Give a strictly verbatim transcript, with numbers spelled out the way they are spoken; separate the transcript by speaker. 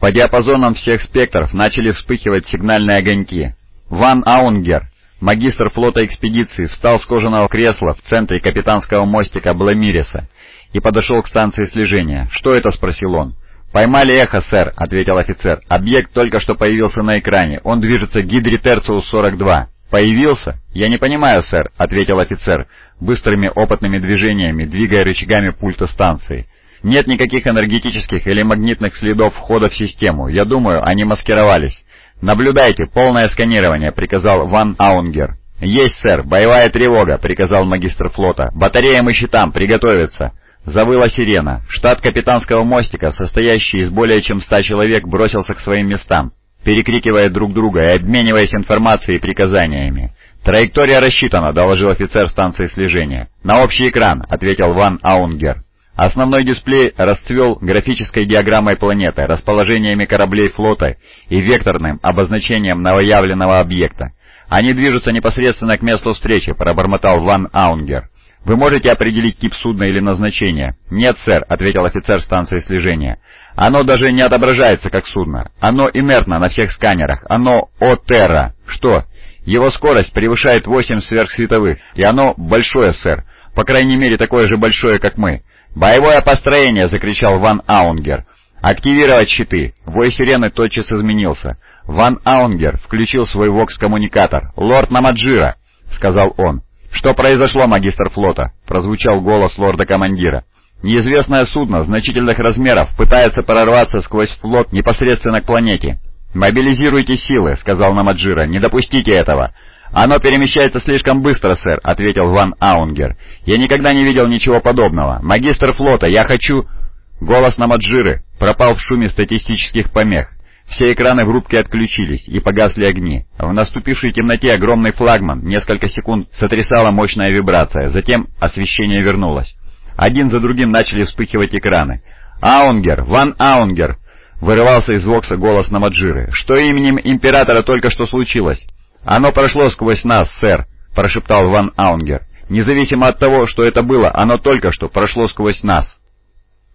Speaker 1: По диапазонам всех спектров начали вспыхивать сигнальные огоньки. Ван Аунгер, магистр флота экспедиции, встал с кожаного кресла в центре капитанского мостика Бламиреса и подошел к станции слежения. «Что это?» — спросил он. «Поймали эхо, сэр», — ответил офицер. «Объект только что появился на экране. Он движется к Гидре Терциус сорок два». «Появился? Я не понимаю, сэр», — ответил офицер, быстрыми опытными движениями, двигая рычагами пульта станции. «Нет никаких энергетических или магнитных следов входа в систему. Я думаю, они маскировались». «Наблюдайте, полное сканирование», — приказал Ван Аунгер. «Есть, сэр, боевая тревога», — приказал магистр флота. «Батареям и щитам приготовиться». Завыла сирена. Штат капитанского мостика, состоящий из более чем ста человек, бросился к своим местам, перекрикивая друг друга и обмениваясь информацией и приказаниями. «Траектория рассчитана», — доложил офицер станции слежения. «На общий экран», — ответил Ван Аунгер. Основной дисплей расцвел графической диаграммой планеты, расположениями кораблей флота и векторным обозначением новоявленного объекта. «Они движутся непосредственно к месту встречи», — пробормотал Ван Аунгер. «Вы можете определить тип судна или назначение?» «Нет, сэр», — ответил офицер станции слежения. «Оно даже не отображается как судно. Оно инертно на всех сканерах. Оно О-Терра». «Что?» «Его скорость превышает восемь сверхсветовых, и оно большое, сэр. По крайней мере, такое же большое, как мы». «Боевое построение!» — закричал Ван Аунгер. «Активировать щиты!» Вой сирены тотчас изменился. Ван Аунгер включил свой вокс-коммуникатор. «Лорд Намаджира!» — сказал он. «Что произошло, магистр флота?» — прозвучал голос лорда-командира. «Неизвестное судно значительных размеров пытается прорваться сквозь флот непосредственно к планете». «Мобилизируйте силы», — сказал Намаджира. «Не допустите этого». «Оно перемещается слишком быстро, сэр», — ответил Ван Аунгер. «Я никогда не видел ничего подобного. Магистр флота, я хочу...» Голос Намаджиры пропал в шуме статистических помех. Все экраны в рубке отключились, и погасли огни. В наступившей темноте огромный флагман несколько секунд сотрясала мощная вибрация, затем освещение вернулось. Один за другим начали вспыхивать экраны. «Аунгер! Ван Аунгер!» — вырывался из вокса голос Намаджиры. «Что именем Императора только что случилось?» «Оно прошло сквозь нас, сэр», — прошептал Ван Аунгер. «Независимо от того, что это было, оно только что прошло сквозь нас».